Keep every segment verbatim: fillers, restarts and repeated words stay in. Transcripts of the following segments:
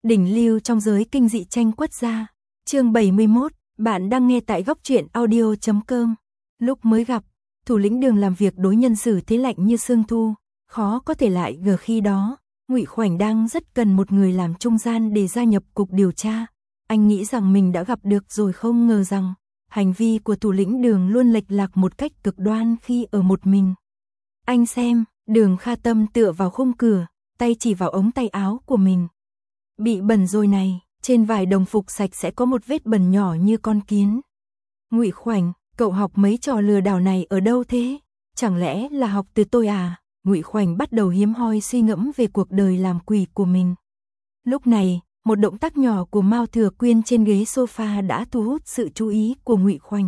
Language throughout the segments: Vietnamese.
đỉnh lưu trong giới kinh dị tranh quất gia. Chương bảy mươi mốt, bạn đang nghe tại góc truyện audio chấm com. Lúc mới gặp, thủ lĩnh Đường làm việc đối nhân xử thế lạnh như sương thu, khó có thể lại gờ khi đó, Ngụy Khoảnh đang rất cần một người làm trung gian để gia nhập cục điều tra. Anh nghĩ rằng mình đã gặp được rồi, không ngờ rằng hành vi của thủ lĩnh Đường luôn lệch lạc một cách cực đoan khi ở một mình. Anh xem, Đường Kha Tâm tựa vào khung cửa, tay chỉ vào ống tay áo của mình. Bị bẩn rồi này, trên vải đồng phục sạch sẽ có một vết bẩn nhỏ như con kiến. Ngụy Khoảnh, cậu học mấy trò lừa đảo này ở đâu thế? Chẳng lẽ là học từ tôi à? Ngụy Khoảnh bắt đầu hiếm hoi suy ngẫm về cuộc đời làm quỷ của mình. Lúc này, một động tác nhỏ của Mao Thừa Quyên trên ghế sofa đã thu hút sự chú ý của Ngụy Khoảnh.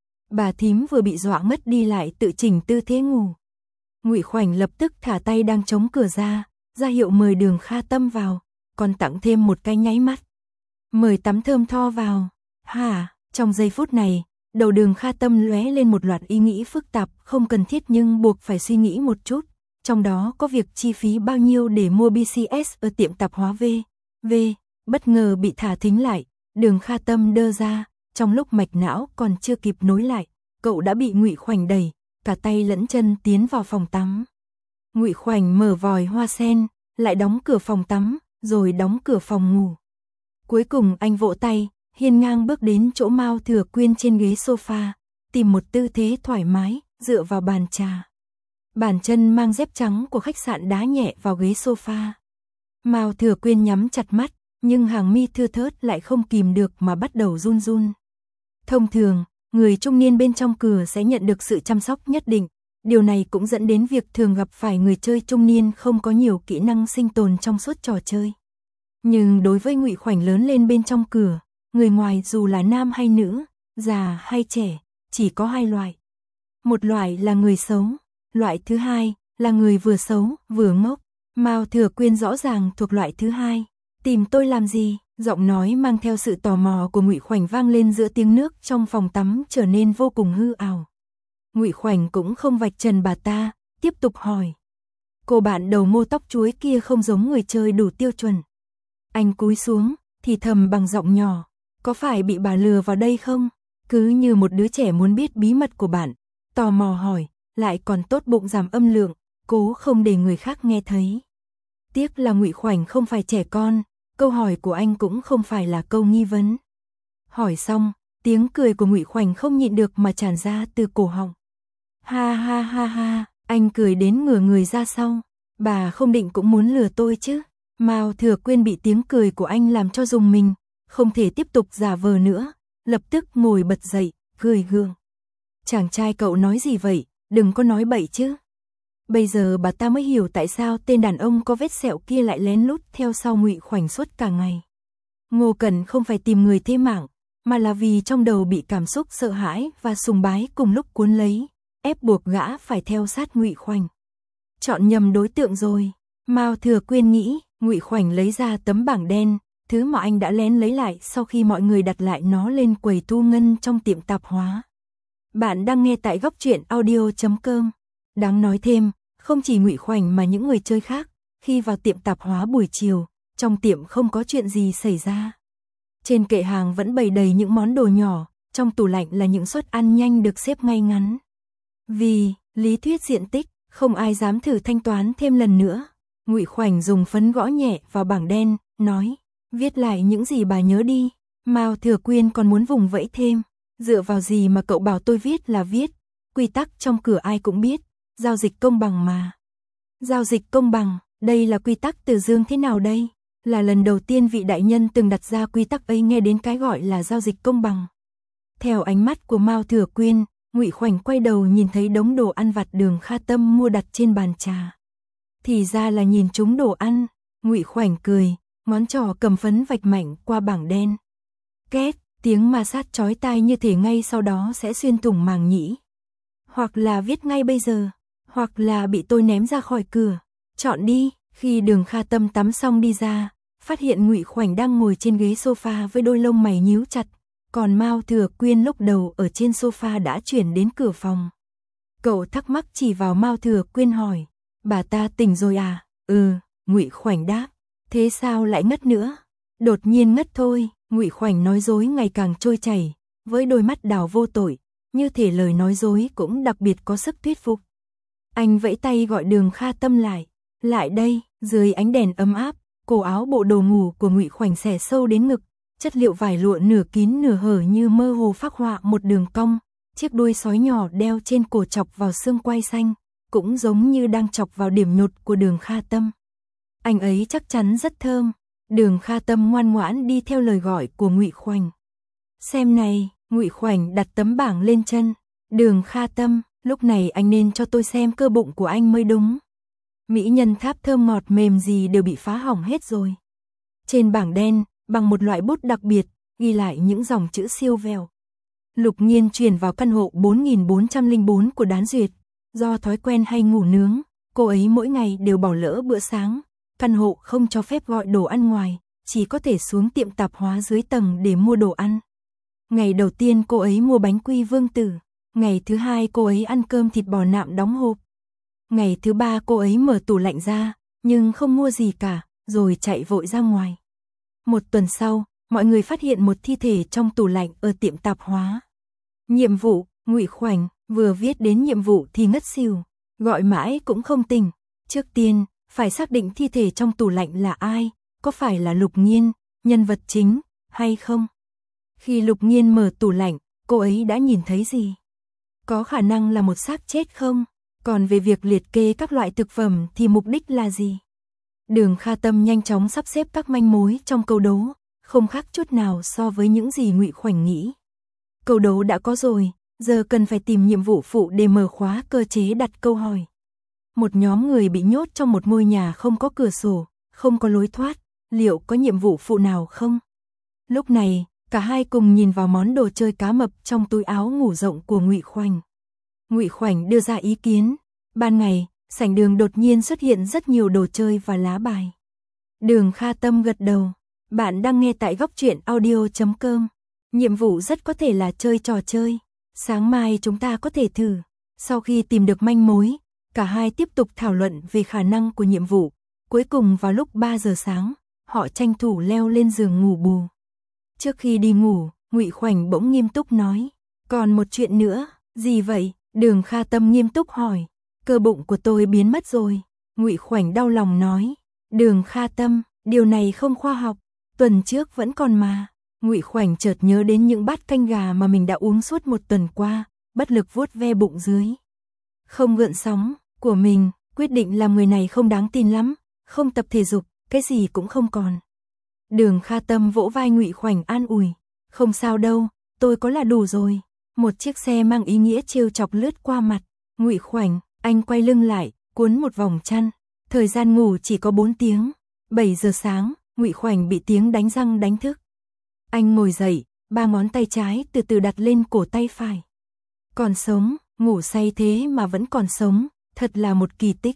Bà thím vừa bị dọa ngất đi lại tự chỉnh tư thế ngủ. Ngụy Khoảnh lập tức thả tay đang chống cửa ra, ra hiệu mời Đường Kha Tâm vào, còn tặng thêm một cái nháy mắt. Mời tắm thơm tho vào. Hả? Trong giây phút này, đầu Đường Kha Tâm lóe lên một loạt ý nghĩ phức tạp, không cần thiết nhưng buộc phải suy nghĩ một chút. Trong đó có việc chi phí bao nhiêu để mua bê xê ét ở tiệm tạp hóa V. V. Bất ngờ bị thả thính lại, Đường Kha Tâm đơ ra, trong lúc mạch não còn chưa kịp nối lại, cậu đã bị Ngụy Khoảnh đẩy, cả tay lẫn chân tiến vào phòng tắm. Ngụy Khoảnh mở vòi hoa sen, lại đóng cửa phòng tắm, rồi đóng cửa phòng ngủ. Cuối cùng anh vỗ tay, hiên ngang bước đến chỗ Mao Thừa Quyên trên ghế sofa, tìm một tư thế thoải mái, dựa vào bàn trà. Bàn chân mang dép trắng của khách sạn đá nhẹ vào ghế sofa. Mao Thừa Quyên nhắm chặt mắt, nhưng hàng mi thưa thớt lại không kìm được mà bắt đầu run run. Thông thường, người trung niên bên trong cửa sẽ nhận được sự chăm sóc nhất định. Điều này cũng dẫn đến việc thường gặp phải người chơi trung niên không có nhiều kỹ năng sinh tồn trong suốt trò chơi. Nhưng đối với Ngụy Khoảnh lớn lên bên trong cửa, người ngoài dù là nam hay nữ, già hay trẻ, chỉ có hai loại. Một loại là người xấu, loại thứ hai là người vừa xấu vừa ngốc. Mao Thừa Quyên rõ ràng thuộc loại thứ hai. Tìm tôi làm gì? Giọng nói mang theo sự tò mò của Ngụy Khoảnh vang lên giữa tiếng nước trong phòng tắm trở nên vô cùng hư ảo. Ngụy Khoảnh cũng không vạch trần bà ta, tiếp tục hỏi. Cô bạn đầu mô tóc chuối kia không giống người chơi đủ tiêu chuẩn. Anh cúi xuống, thì thầm bằng giọng nhỏ. Có phải bị bà lừa vào đây không? Cứ như một đứa trẻ muốn biết bí mật của bạn. Tò mò hỏi, lại còn tốt bụng giảm âm lượng, cố không để người khác nghe thấy. Tiếc là Ngụy Khoảnh không phải trẻ con, câu hỏi của anh cũng không phải là câu nghi vấn. Hỏi xong, tiếng cười của Ngụy Khoảnh không nhịn được mà tràn ra từ cổ họng. Ha ha ha ha, anh cười đến ngửa người ra sau. Bà không định cũng muốn lừa tôi chứ? Mao Thừa Quyên bị tiếng cười của anh làm cho rùng mình, không thể tiếp tục giả vờ nữa, lập tức ngồi bật dậy, cười gượng. Chàng trai cậu nói gì vậy, đừng có nói bậy chứ. Bây giờ bà ta mới hiểu tại sao tên đàn ông có vết sẹo kia lại lén lút theo sau Ngụy Khoảnh suốt cả ngày. Ngô Cẩn không phải tìm người thế mạng, mà là vì trong đầu bị cảm xúc sợ hãi và sùng bái cùng lúc cuốn lấy, ép buộc gã phải theo sát Ngụy Khoảnh. Chọn nhầm đối tượng rồi, Mao Thừa Quyên nghĩ. Ngụy Khoảnh lấy ra tấm bảng đen, thứ mà anh đã lén lấy lại sau khi mọi người đặt lại nó lên quầy thu ngân trong tiệm tạp hóa. Bạn đang nghe tại góc truyện audio chấm com. Đáng nói thêm, không chỉ Ngụy Khoảnh mà những người chơi khác, khi vào tiệm tạp hóa buổi chiều, trong tiệm không có chuyện gì xảy ra. Trên kệ hàng vẫn bày đầy những món đồ nhỏ, trong tủ lạnh là những suất ăn nhanh được xếp ngay ngắn. Vì lý thuyết diện tích, không ai dám thử thanh toán thêm lần nữa. Ngụy Khoảnh dùng phấn gõ nhẹ vào bảng đen, nói, viết lại những gì bà nhớ đi. Mao Thừa Quyên còn muốn vùng vẫy thêm, dựa vào gì mà cậu bảo tôi viết là viết, quy tắc trong cửa ai cũng biết, giao dịch công bằng mà. Giao dịch công bằng, đây là quy tắc từ Dương thế nào đây? Là lần đầu tiên vị đại nhân từng đặt ra quy tắc ấy nghe đến cái gọi là giao dịch công bằng. Theo ánh mắt của Mao Thừa Quyên, Ngụy Khoảnh quay đầu nhìn thấy đống đồ ăn vặt Đường Kha Tâm mua đặt trên bàn trà. Thì ra là nhìn trúng đồ ăn. Ngụy Khoảnh cười, ngón trỏ cầm phấn vạch mạnh qua bảng đen. Két, tiếng ma sát chói tai như thể ngay sau đó sẽ xuyên thủng màng nhĩ. Hoặc là viết ngay bây giờ, hoặc là bị tôi ném ra khỏi cửa. Chọn đi. Khi Đường Kha Tâm tắm xong đi ra, phát hiện Ngụy Khoảnh đang ngồi trên ghế sofa với đôi lông mày nhíu chặt, còn Mao Thừa Quyên lúc đầu ở trên sofa đã chuyển đến cửa phòng. Cậu thắc mắc chỉ vào Mao Thừa Quyên hỏi, bà ta tỉnh rồi à? Ừ, Ngụy Khoảnh đáp. Thế sao lại ngất nữa? Đột nhiên ngất thôi, Ngụy Khoảnh nói dối ngày càng trôi chảy, với đôi mắt đào vô tội, như thể lời nói dối cũng đặc biệt có sức thuyết phục. Anh vẫy tay gọi Đường Kha Tâm lại, lại đây, dưới ánh đèn ấm áp, cổ áo bộ đồ ngủ của Ngụy Khoảnh xẻ sâu đến ngực, chất liệu vải lụa nửa kín nửa hở như mơ hồ phác họa một đường cong, chiếc đuôi sói nhỏ đeo trên cổ chọc vào xương quai xanh, cũng giống như đang chọc vào điểm nhột của Đường Kha Tâm. Anh ấy chắc chắn rất thơm. Đường Kha Tâm ngoan ngoãn đi theo lời gọi của Ngụy Khoảnh. Xem này, Ngụy Khoảnh đặt tấm bảng lên chân. Đường Kha Tâm, lúc này anh nên cho tôi xem cơ bụng của anh mới đúng. Mỹ nhân tháp thơm ngọt mềm gì đều bị phá hỏng hết rồi. Trên bảng đen, bằng một loại bút đặc biệt, ghi lại những dòng chữ siêu vẹo. Lục Nghiên chuyển vào căn hộ bốn nghìn bốn trăm lẻ bốn của Đán Duyệt. Do thói quen hay ngủ nướng, cô ấy mỗi ngày đều bỏ lỡ bữa sáng. Căn hộ không cho phép gọi đồ ăn ngoài, chỉ có thể xuống tiệm tạp hóa dưới tầng để mua đồ ăn. Ngày đầu tiên cô ấy mua bánh quy Vương Tử, ngày thứ hai cô ấy ăn cơm thịt bò nạm đóng hộp. Ngày thứ ba cô ấy mở tủ lạnh ra, nhưng không mua gì cả, rồi chạy vội ra ngoài. Một tuần sau, mọi người phát hiện một thi thể trong tủ lạnh ở tiệm tạp hóa. Nhiệm vụ, Ngụy Khoảnh, vừa viết đến nhiệm vụ thì ngất xỉu, gọi mãi cũng không tỉnh. Trước tiên, phải xác định thi thể trong tủ lạnh là ai, có phải là Lục Nghiên, nhân vật chính, hay không? Khi Lục Nghiên mở tủ lạnh, cô ấy đã nhìn thấy gì? Có khả năng là một xác chết không? Còn về việc liệt kê các loại thực phẩm thì mục đích là gì? Đường Kha Tâm nhanh chóng sắp xếp các manh mối trong câu đố, không khác chút nào so với những gì Ngụy Khoảnh nghĩ. Câu đố đã có rồi, giờ cần phải tìm nhiệm vụ phụ để mở khóa cơ chế đặt câu hỏi. Một nhóm người bị nhốt trong một ngôi nhà không có cửa sổ, không có lối thoát, liệu có nhiệm vụ phụ nào không? Lúc này, cả hai cùng nhìn vào món đồ chơi cá mập trong túi áo ngủ rộng của Ngụy Khoảnh. Ngụy Khoảnh đưa ra ý kiến, ban ngày, sảnh đường đột nhiên xuất hiện rất nhiều đồ chơi và lá bài. Đường Kha Tâm gật đầu, bạn đang nghe tại góc truyện audio chấm com. Nhiệm vụ rất có thể là chơi trò chơi, sáng mai chúng ta có thể thử. Sau khi tìm được manh mối, cả hai tiếp tục thảo luận về khả năng của nhiệm vụ. Cuối cùng vào lúc ba giờ sáng, họ tranh thủ leo lên giường ngủ bù. Trước khi đi ngủ, Ngụy Khoảnh bỗng nghiêm túc nói, còn một chuyện nữa, gì vậy? Đường Kha Tâm nghiêm túc hỏi, cơ bụng của tôi biến mất rồi. Ngụy Khoảnh đau lòng nói, Đường Kha Tâm, điều này không khoa học, tuần trước vẫn còn mà. Ngụy Khoảnh chợt nhớ đến những bát canh gà mà mình đã uống suốt một tuần qua, bất lực vuốt ve bụng dưới. Không gợn sóng của mình, quyết định làm người này không đáng tin lắm, không tập thể dục, cái gì cũng không còn. Đường Kha Tâm vỗ vai Ngụy Khoảnh an ủi, không sao đâu, tôi có là đủ rồi. Một chiếc xe mang ý nghĩa trêu chọc lướt qua mặt, Ngụy Khoảnh, anh quay lưng lại, cuốn một vòng chăn, thời gian ngủ chỉ có bốn tiếng. bảy giờ sáng, Ngụy Khoảnh bị tiếng đánh răng đánh thức. Anh ngồi dậy, ba ngón tay trái từ từ đặt lên cổ tay phải. Còn sống, ngủ say thế mà vẫn còn sống, thật là một kỳ tích.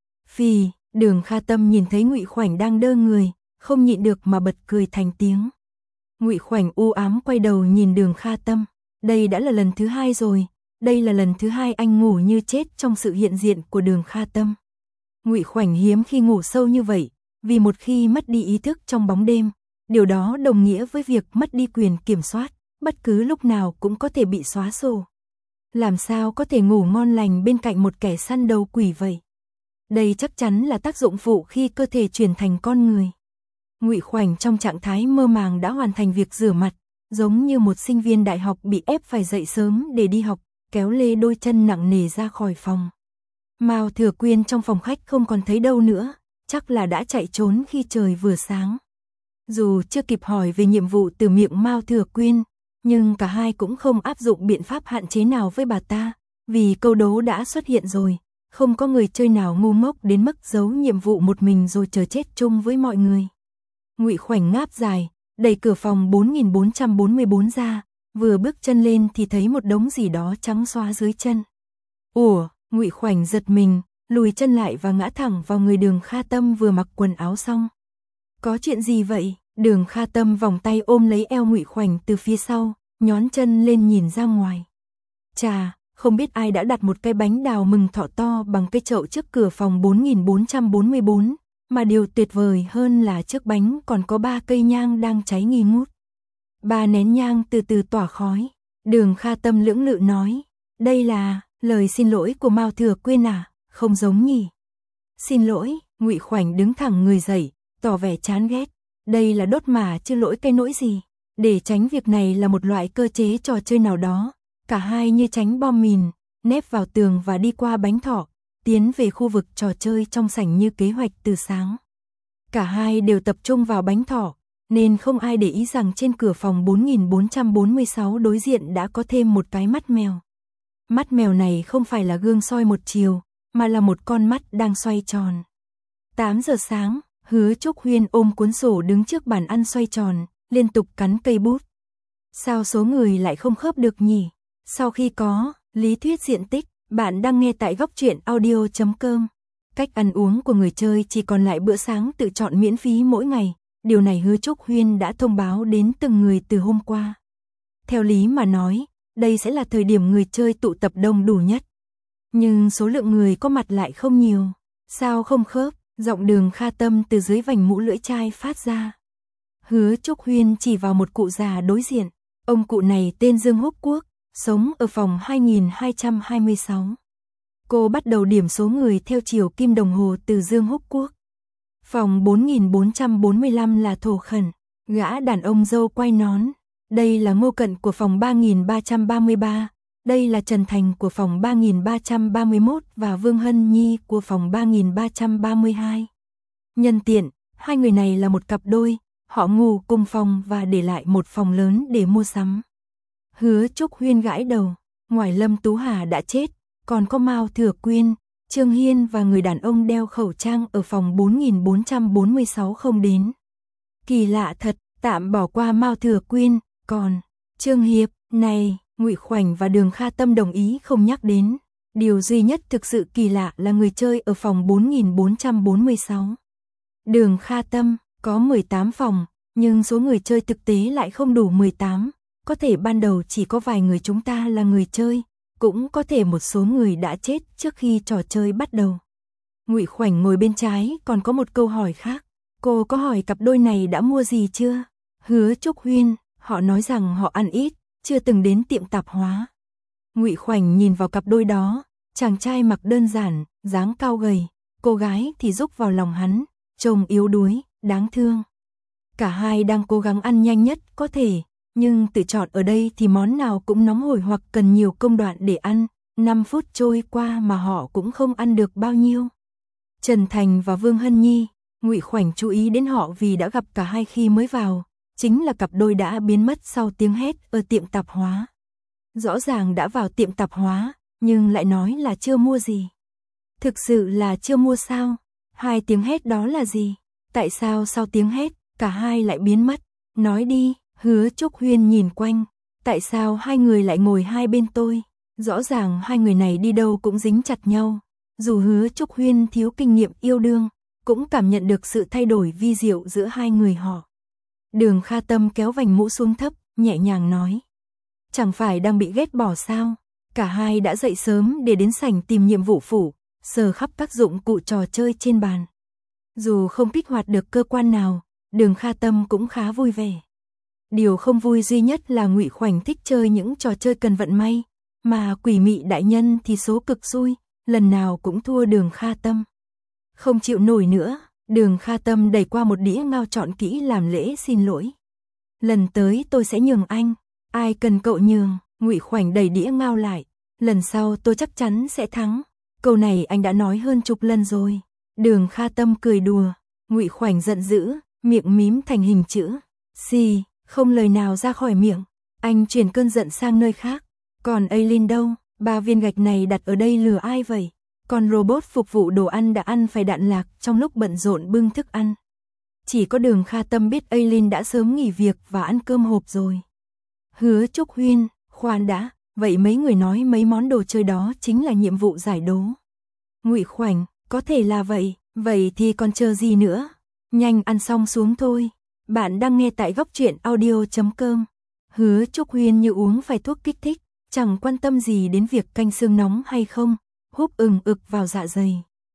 Phì, Đường Kha Tâm nhìn thấy Ngụy Khoảnh đang đơ người, không nhịn được mà bật cười thành tiếng. Ngụy Khoảnh u ám quay đầu nhìn Đường Kha Tâm, đây đã là lần thứ hai rồi, đây là lần thứ hai anh ngủ như chết trong sự hiện diện của Đường Kha Tâm. Ngụy Khoảnh hiếm khi ngủ sâu như vậy, vì một khi mất đi ý thức trong bóng đêm, điều đó đồng nghĩa với việc mất đi quyền kiểm soát, bất cứ lúc nào cũng có thể bị xóa sổ. Làm sao có thể ngủ ngon lành bên cạnh một kẻ săn đầu quỷ vậy? Đây chắc chắn là tác dụng phụ khi cơ thể chuyển thành con người. Ngụy Khoảnh trong trạng thái mơ màng đã hoàn thành việc rửa mặt, giống như một sinh viên đại học bị ép phải dậy sớm để đi học, kéo lê đôi chân nặng nề ra khỏi phòng. Mao Thừa Quyên trong phòng khách không còn thấy đâu nữa, chắc là đã chạy trốn khi trời vừa sáng. Dù chưa kịp hỏi về nhiệm vụ từ miệng Mao Thừa Quyên, nhưng cả hai cũng không áp dụng biện pháp hạn chế nào với bà ta, vì câu đố đã xuất hiện rồi, không có người chơi nào ngu ngốc đến mức giấu nhiệm vụ một mình rồi chờ chết chung với mọi người. Ngụy Khoảnh ngáp dài, đẩy cửa phòng bốn nghìn bốn trăm bốn mươi bốn ra, vừa bước chân lên thì thấy một đống gì đó trắng xóa dưới chân. Ủa, Ngụy Khoảnh giật mình, lùi chân lại và ngã thẳng vào người Đường Kha Tâm vừa mặc quần áo xong. Có chuyện gì vậy? Đường Kha Tâm vòng tay ôm lấy eo Ngụy Khoảnh từ phía sau, nhón chân lên nhìn ra ngoài. Chà, không biết ai đã đặt một cái bánh đào mừng thọ to bằng cây chậu trước cửa phòng bốn nghìn bốn trăm bốn mươi bốn, mà điều tuyệt vời hơn là trước bánh còn có ba cây nhang đang cháy nghi ngút. Ba nén nhang từ từ tỏa khói, Đường Kha Tâm lưỡng lự nói, đây là lời xin lỗi của Mao Thừa Quyên à, không giống nhỉ. Xin lỗi, Ngụy Khoảnh đứng thẳng người dậy, tỏ vẻ chán ghét, đây là đốt mà chứ lỗi cái nỗi gì. Để tránh việc này là một loại cơ chế trò chơi nào đó, cả hai như tránh bom mìn, nép vào tường và đi qua bánh thọ, tiến về khu vực trò chơi trong sảnh như kế hoạch từ sáng. Cả hai đều tập trung vào bánh thọ, nên không ai để ý rằng trên cửa phòng bốn nghìn bốn trăm bốn mươi sáu đối diện đã có thêm một cái mắt mèo. Mắt mèo này không phải là gương soi một chiều, mà là một con mắt đang xoay tròn. tám giờ sáng, Hứa Trúc Huyên ôm cuốn sổ đứng trước bàn ăn xoay tròn, liên tục cắn cây bút. Sao số người lại không khớp được nhỉ? Sau khi có lý thuyết diện tích, bạn đang nghe tại góc truyện audio chấm com. Cách ăn uống của người chơi chỉ còn lại bữa sáng tự chọn miễn phí mỗi ngày. Điều này Hứa Trúc Huyên đã thông báo đến từng người từ hôm qua. Theo lý mà nói, đây sẽ là thời điểm người chơi tụ tập đông đủ nhất. Nhưng số lượng người có mặt lại không nhiều. Sao không khớp? Giọng Đường Kha Tâm từ dưới vành mũ lưỡi chai phát ra. Hứa Trúc Huyên chỉ vào một cụ già đối diện. Ông cụ này tên Dương Húc Quốc, sống ở phòng hai nghìn hai trăm hai mươi sáu. Cô bắt đầu điểm số người theo chiều kim đồng hồ từ Dương Húc Quốc. Phòng bốn nghìn bốn trăm bốn mươi lăm là Thổ Khẩn, gã đàn ông râu quay nón. Đây là Ngô Cận của phòng ba nghìn ba trăm ba mươi ba. Đây là Trần Thành của phòng ba nghìn ba trăm ba mươi mốt và Vương Hân Nhi của phòng ba nghìn ba trăm ba mươi hai. Nhân tiện, hai người này là một cặp đôi, họ ngủ cùng phòng và để lại một phòng lớn để mua sắm. Hứa Trúc Huyên gãi đầu, ngoài Lâm Tú Hà đã chết, còn có Mao Thừa Quyên, Trương Hiên và người đàn ông đeo khẩu trang ở phòng bốn nghìn bốn trăm bốn mươi sáu không đến. Kỳ lạ thật, tạm bỏ qua Mao Thừa Quyên, còn Trương Hiệp, này, Ngụy Khoảnh và Đường Kha Tâm đồng ý không nhắc đến. Điều duy nhất thực sự kỳ lạ là người chơi ở phòng bốn nghìn bốn trăm bốn mươi sáu. Đường Kha Tâm có mười tám phòng, nhưng số người chơi thực tế lại không đủ mười tám. Có thể ban đầu chỉ có vài người chúng ta là người chơi, cũng có thể một số người đã chết trước khi trò chơi bắt đầu. Ngụy Khoảnh ngồi bên trái còn có một câu hỏi khác. Cô có hỏi cặp đôi này đã mua gì chưa? Hứa Trúc Huyên, họ nói rằng họ ăn ít, chưa từng đến tiệm tạp hóa. Ngụy Khoảnh nhìn vào cặp đôi đó, chàng trai mặc đơn giản, dáng cao gầy, cô gái thì rúc vào lòng hắn, trông yếu đuối, đáng thương. Cả hai đang cố gắng ăn nhanh nhất có thể, nhưng tự chọn ở đây thì món nào cũng nóng hổi hoặc cần nhiều công đoạn để ăn, năm phút trôi qua mà họ cũng không ăn được bao nhiêu. Trần Thành và Vương Hân Nhi, Ngụy Khoảnh chú ý đến họ vì đã gặp cả hai khi mới vào, chính là cặp đôi đã biến mất sau tiếng hét ở tiệm tạp hóa. Rõ ràng đã vào tiệm tạp hóa, nhưng lại nói là chưa mua gì. Thực sự là chưa mua sao? Hai tiếng hét đó là gì? Tại sao sau tiếng hét, cả hai lại biến mất? Nói đi. Hứa Trúc Huyên nhìn quanh, tại sao hai người lại ngồi hai bên tôi? Rõ ràng hai người này đi đâu cũng dính chặt nhau. Dù Hứa Trúc Huyên thiếu kinh nghiệm yêu đương, cũng cảm nhận được sự thay đổi vi diệu giữa hai người họ. Đường Kha Tâm kéo vành mũ xuống thấp, nhẹ nhàng nói. Chẳng phải đang bị ghét bỏ sao? Cả hai đã dậy sớm để đến sảnh tìm nhiệm vụ phủ, sờ khắp các dụng cụ trò chơi trên bàn. Dù không kích hoạt được cơ quan nào, Đường Kha Tâm cũng khá vui vẻ. Điều không vui duy nhất là Ngụy Khoảnh thích chơi những trò chơi cần vận may, mà Quỷ Mị đại nhân thì số cực xui, lần nào cũng thua Đường Kha Tâm. Không chịu nổi nữa, Đường Kha Tâm đẩy qua một đĩa ngao chọn kỹ làm lễ xin lỗi. Lần tới tôi sẽ nhường anh, ai cần cậu nhường? Ngụy Khoảnh đẩy đĩa ngao lại, lần sau tôi chắc chắn sẽ thắng. Câu này anh đã nói hơn chục lần rồi. Đường Kha Tâm cười đùa, Ngụy Khoảnh giận dữ, miệng mím thành hình chữ xì. Không lời nào ra khỏi miệng, anh chuyển cơn giận sang nơi khác. Còn Aileen đâu? Ba viên gạch này đặt ở đây lừa ai vậy? Còn robot phục vụ đồ ăn đã ăn phải đạn lạc trong lúc bận rộn bưng thức ăn. Chỉ có Đường Kha Tâm biết Aileen đã sớm nghỉ việc và ăn cơm hộp rồi. Hứa Trúc Huyên, khoan đã, vậy mấy người nói mấy món đồ chơi đó chính là nhiệm vụ giải đố. Ngụy Khoảnh, có thể là vậy, vậy thì còn chờ gì nữa? Nhanh ăn xong xuống thôi. Bạn đang nghe tại góc truyện audio chấm com. Hứa Trúc Huyên như uống phải thuốc kích thích, chẳng quan tâm gì đến việc canh xương nóng hay không, húp ừng ực vào dạ dày.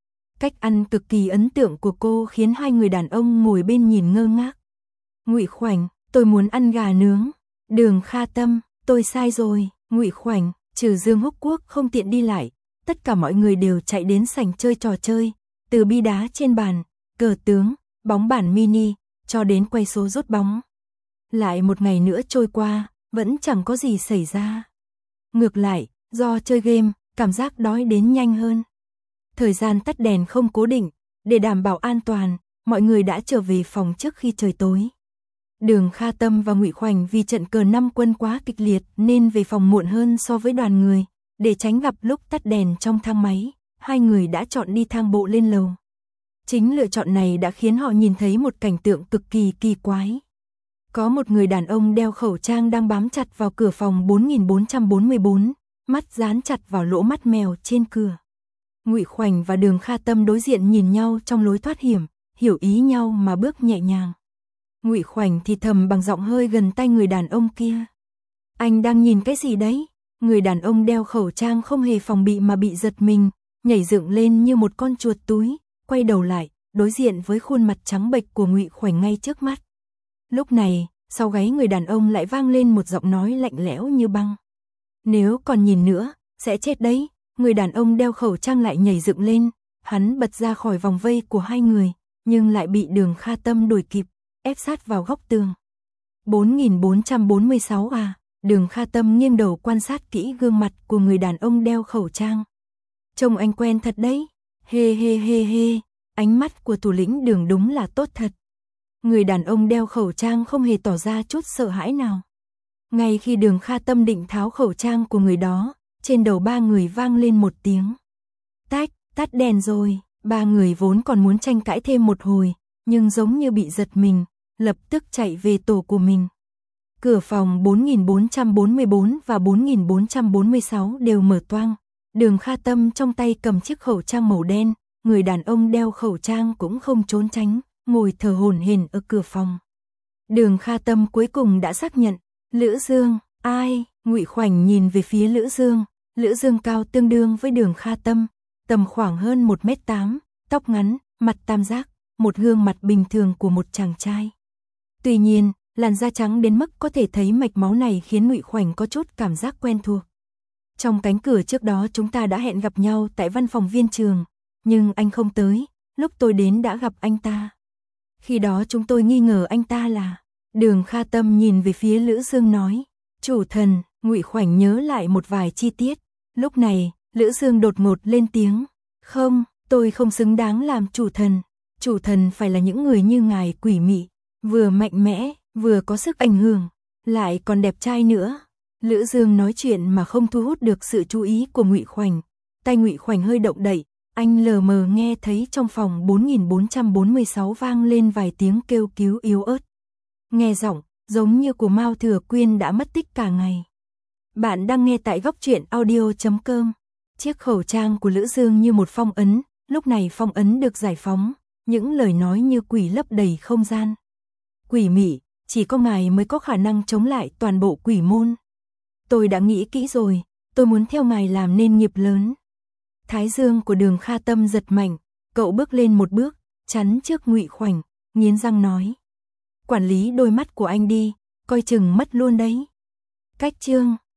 Cách ăn cực kỳ ấn tượng của cô khiến hai người đàn ông ngồi bên nhìn ngơ ngác. Ngụy Khoảnh, tôi muốn ăn gà nướng. Đường Kha Tâm, tôi sai rồi. Ngụy Khoảnh, trừ Dương Húc Quốc không tiện đi lại, tất cả mọi người đều chạy đến sảnh chơi trò chơi, từ bi đá trên bàn, cờ tướng, bóng bàn mini, cho đến quay số rút bóng. Lại một ngày nữa trôi qua, vẫn chẳng có gì xảy ra. Ngược lại, do chơi game, cảm giác đói đến nhanh hơn. Thời gian tắt đèn không cố định, để đảm bảo an toàn, mọi người đã trở về phòng trước khi trời tối. Đường Kha Tâm và Ngụy Khoảnh vì trận cờ năm quân quá kịch liệt nên về phòng muộn hơn so với đoàn người, để tránh gặp lúc tắt đèn trong thang máy, hai người đã chọn đi thang bộ lên lầu. Chính lựa chọn này đã khiến họ nhìn thấy một cảnh tượng cực kỳ kỳ quái. Có một người đàn ông đeo khẩu trang đang bám chặt vào cửa phòng bốn nghìn bốn trăm bốn mươi bốn, mắt dán chặt vào lỗ mắt mèo trên cửa. Ngụy Khoảnh và Đường Kha Tâm đối diện nhìn nhau trong lối thoát hiểm, hiểu ý nhau mà bước nhẹ nhàng. Ngụy Khoảnh thì thầm bằng giọng hơi gần tai người đàn ông kia. Anh đang nhìn cái gì đấy? Người đàn ông đeo khẩu trang không hề phòng bị mà bị giật mình, nhảy dựng lên như một con chuột túi, quay đầu lại, đối diện với khuôn mặt trắng bệch của Ngụy Khoảnh ngay trước mắt. Lúc này, sau gáy người đàn ông lại vang lên một giọng nói lạnh lẽo như băng. Nếu còn nhìn nữa, sẽ chết đấy. Người đàn ông đeo khẩu trang lại nhảy dựng lên, hắn bật ra khỏi vòng vây của hai người, nhưng lại bị Đường Kha Tâm đuổi kịp, ép sát vào góc tường. bốn nghìn bốn trăm bốn mươi sáu à, Đường Kha Tâm nghiêng đầu quan sát kỹ gương mặt của người đàn ông đeo khẩu trang. Trông anh quen thật đấy, hê hê hê hê, ánh mắt của thủ lĩnh Đường đúng là tốt thật. Người đàn ông đeo khẩu trang không hề tỏ ra chút sợ hãi nào. Ngay khi Đường Kha Tâm định tháo khẩu trang của người đó, trên đầu ba người vang lên một tiếng. Tách, tắt đèn rồi, ba người vốn còn muốn tranh cãi thêm một hồi, nhưng giống như bị giật mình, lập tức chạy về tổ của mình. Cửa phòng bốn nghìn bốn trăm bốn mươi bốn và bốn nghìn bốn trăm bốn mươi sáu đều mở toang. Đường Kha Tâm trong tay cầm chiếc khẩu trang màu đen, người đàn ông đeo khẩu trang cũng không trốn tránh, ngồi thở hổn hển ở cửa phòng. Đường Kha Tâm cuối cùng đã xác nhận, Lữ Dương, ai? Ngụy Khoảnh nhìn về phía Lữ Dương. Lữ Dương cao tương đương với Đường Kha Tâm, tầm khoảng hơn một mét tám, tóc ngắn, mặt tam giác, một gương mặt bình thường của một chàng trai. Tuy nhiên, làn da trắng đến mức có thể thấy mạch máu này khiến Ngụy Khoảnh có chút cảm giác quen thuộc. Trong cánh cửa trước đó chúng ta đã hẹn gặp nhau tại văn phòng viên trường, nhưng anh không tới, lúc tôi đến đã gặp anh ta. Khi đó chúng tôi nghi ngờ anh ta là... Đường Kha Tâm nhìn về phía Lữ Dương nói, chủ thần. Ngụy Khoảnh nhớ lại một vài chi tiết. Lúc này, Lữ Dương đột ngột lên tiếng, không, tôi không xứng đáng làm chủ thần. Chủ thần phải là những người như ngài quỷ mị, vừa mạnh mẽ, vừa có sức ảnh hưởng, lại còn đẹp trai nữa. Lữ Dương nói chuyện mà không thu hút được sự chú ý của Ngụy Khoảnh. Tay Ngụy Khoảnh hơi động đậy, anh lờ mờ nghe thấy trong phòng bốn nghìn bốn trăm bốn mươi sáu vang lên vài tiếng kêu cứu yếu ớt. Nghe giọng, giống như của Mao Thừa Quyên đã mất tích cả ngày. Bạn đang nghe tại góc truyện audio chấm com. Chiếc khẩu trang của Lữ Dương như một phong ấn, lúc này phong ấn được giải phóng, những lời nói như quỷ lấp đầy không gian. Quỷ mị, chỉ có ngài mới có khả năng chống lại toàn bộ quỷ môn. Tôi đã nghĩ kỹ rồi, tôi muốn theo ngài làm nên nghiệp lớn. Thái dương của Đường Kha Tâm giật mạnh, cậu bước lên một bước, chắn trước Ngụy Khoảnh, nghiến răng nói. Quản lý đôi mắt của anh đi, coi chừng mất luôn đấy. Cách chương